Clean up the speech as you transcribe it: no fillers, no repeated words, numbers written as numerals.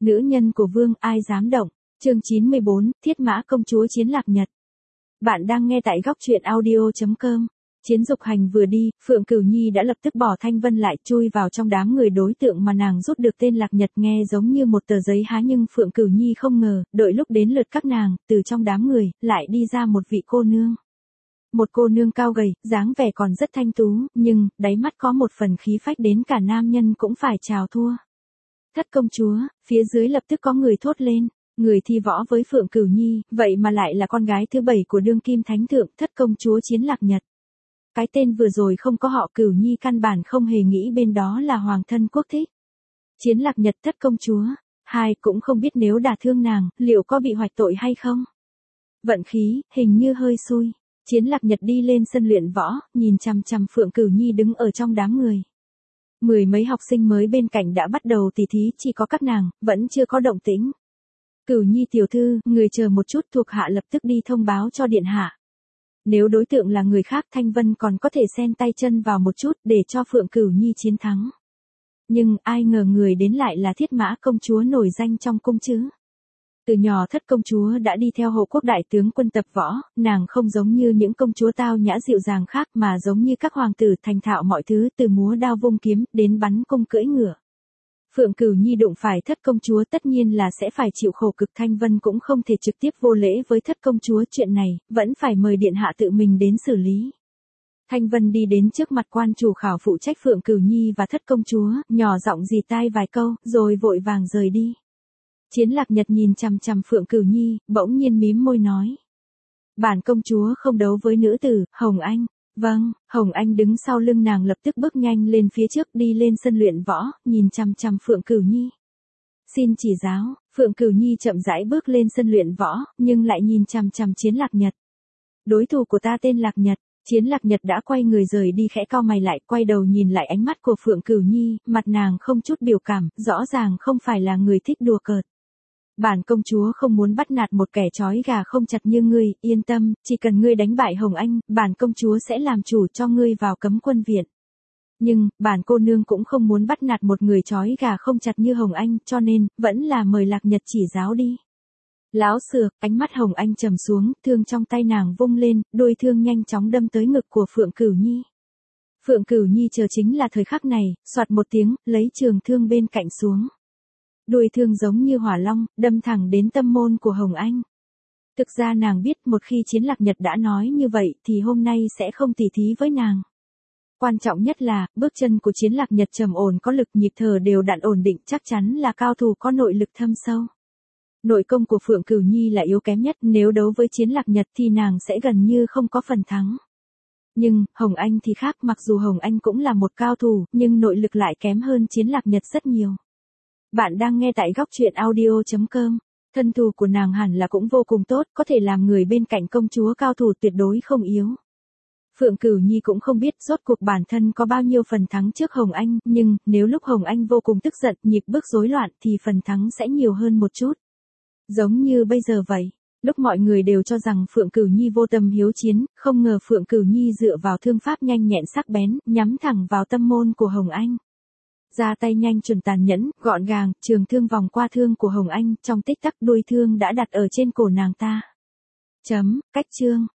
Nữ nhân của vương ai dám động. Chương 94, Thiết Mã công chúa chiến lạc nhật. Bạn đang nghe tại góc truyện audio.com. Chiến dục hành vừa đi, Phượng Cửu Nhi đã lập tức bỏ Thanh Vân lại, chui vào trong đám người đối tượng mà nàng rút được tên lạc nhật, nghe giống như một tờ giấy há, nhưng Phượng Cửu Nhi không ngờ, đợi lúc đến lượt các nàng, từ trong đám người, lại đi ra một vị cô nương. Một cô nương cao gầy, dáng vẻ còn rất thanh tú, nhưng, đáy mắt có một phần khí phách đến cả nam nhân cũng phải chào thua. Thất công chúa, phía dưới lập tức có người thốt lên. Người thi võ với Phượng Cửu Nhi, vậy mà lại là con gái thứ 7 của đương kim thánh thượng, thất công chúa chiến lạc nhật. Cái tên vừa rồi không có họ Cửu Nhi căn bản không hề nghĩ bên đó là hoàng thân quốc thích. Chiến lạc nhật thất công chúa, hai cũng không biết nếu đả thương nàng, liệu có bị hoạch tội hay không. Vận khí, hình như hơi xui. Chiến lạc nhật đi lên sân luyện võ, nhìn chằm chằm Phượng Cửu Nhi đứng ở trong đám người. Mười mấy học sinh mới bên cạnh đã bắt đầu tỉ thí, chỉ có các nàng, vẫn chưa có động tĩnh. Cửu Nhi tiểu thư, người chờ một chút, thuộc hạ lập tức đi thông báo cho điện hạ. Nếu đối tượng là người khác, Thanh Vân còn có thể xen tay chân vào một chút để cho Phượng Cửu Nhi chiến thắng. Nhưng ai ngờ người đến lại là Thiết Mã công chúa nổi danh trong cung chứ. Từ nhỏ thất công chúa đã đi theo hộ quốc đại tướng quân tập võ, nàng không giống như những công chúa tao nhã dịu dàng khác mà giống như các hoàng tử thành thạo mọi thứ, từ múa đao vung kiếm đến bắn cung cưỡi ngựa. Phượng Cửu Nhi đụng phải thất công chúa tất nhiên là sẽ phải chịu khổ cực, Thanh Vân cũng không thể trực tiếp vô lễ với thất công chúa, chuyện này vẫn phải mời điện hạ tự mình đến xử lý. Thanh Vân đi đến trước mặt quan chủ khảo phụ trách Phượng Cửu Nhi và thất công chúa, nhỏ giọng rì tai vài câu, rồi vội vàng rời đi. Chiến lạc nhật nhìn chằm chằm Phượng Cửu Nhi, bỗng nhiên mím môi nói. Bản công chúa không đấu với nữ tử, Hồng Anh. Vâng, Hồng Anh đứng sau lưng nàng lập tức bước nhanh lên phía trước, đi lên sân luyện võ, nhìn chằm chằm Phượng Cửu Nhi. Xin chỉ giáo, Phượng Cửu Nhi chậm rãi bước lên sân luyện võ, nhưng lại nhìn chằm chằm Chiến lạc nhật. Đối thủ của ta tên Lạc Nhật. Chiến lạc nhật đã quay người rời đi, khẽ cau mày lại, quay đầu nhìn lại ánh mắt của Phượng Cửu Nhi, mặt nàng không chút biểu cảm, rõ ràng không phải là người thích đùa cợt. Bản công chúa không muốn bắt nạt một kẻ trói gà không chặt như ngươi, yên tâm, chỉ cần ngươi đánh bại Hồng Anh, bản công chúa sẽ làm chủ cho ngươi vào cấm quân viện. Nhưng, bản cô nương cũng không muốn bắt nạt một người trói gà không chặt như Hồng Anh, cho nên, vẫn là mời Lạc Nhật chỉ giáo đi. Láo xược, ánh mắt Hồng Anh trầm xuống, thương trong tay nàng vung lên, đuôi thương nhanh chóng đâm tới ngực của Phượng Cửu Nhi. Phượng Cửu Nhi chờ chính là thời khắc này, soạt một tiếng, lấy trường thương bên cạnh xuống. Đuôi thương giống như hỏa long, đâm thẳng đến tâm môn của Hồng Anh. Thực ra nàng biết một khi Chiến lạc nhật đã nói như vậy thì hôm nay sẽ không tỉ thí với nàng. Quan trọng nhất là, bước chân của Chiến lạc nhật trầm ổn có lực, nhịp thở đều đặn ổn định, chắc chắn là cao thủ có nội lực thâm sâu. Nội công của Phượng Cửu Nhi là yếu kém nhất, nếu đấu với Chiến lạc nhật thì nàng sẽ gần như không có phần thắng. Nhưng, Hồng Anh thì khác, mặc dù Hồng Anh cũng là một cao thủ, nhưng nội lực lại kém hơn Chiến lạc nhật rất nhiều. Bạn đang nghe tại góc truyện audio.com. Thân thủ của nàng hẳn là cũng vô cùng tốt, có thể làm người bên cạnh công chúa cao thủ tuyệt đối không yếu. Phượng Cửu Nhi cũng không biết rốt cuộc bản thân có bao nhiêu phần thắng trước Hồng Anh, nhưng nếu lúc Hồng Anh vô cùng tức giận, nhịp bước rối loạn thì phần thắng sẽ nhiều hơn một chút. Giống như bây giờ vậy, lúc mọi người đều cho rằng Phượng Cửu Nhi vô tâm hiếu chiến, không ngờ Phượng Cửu Nhi dựa vào thương pháp nhanh nhẹn sắc bén, nhắm thẳng vào tâm môn của Hồng Anh. Ra tay nhanh chuẩn tàn nhẫn, gọn gàng, trường thương vòng qua thương của Hồng Anh, trong tích tắc đuôi thương đã đặt ở trên cổ nàng ta. Cách chương.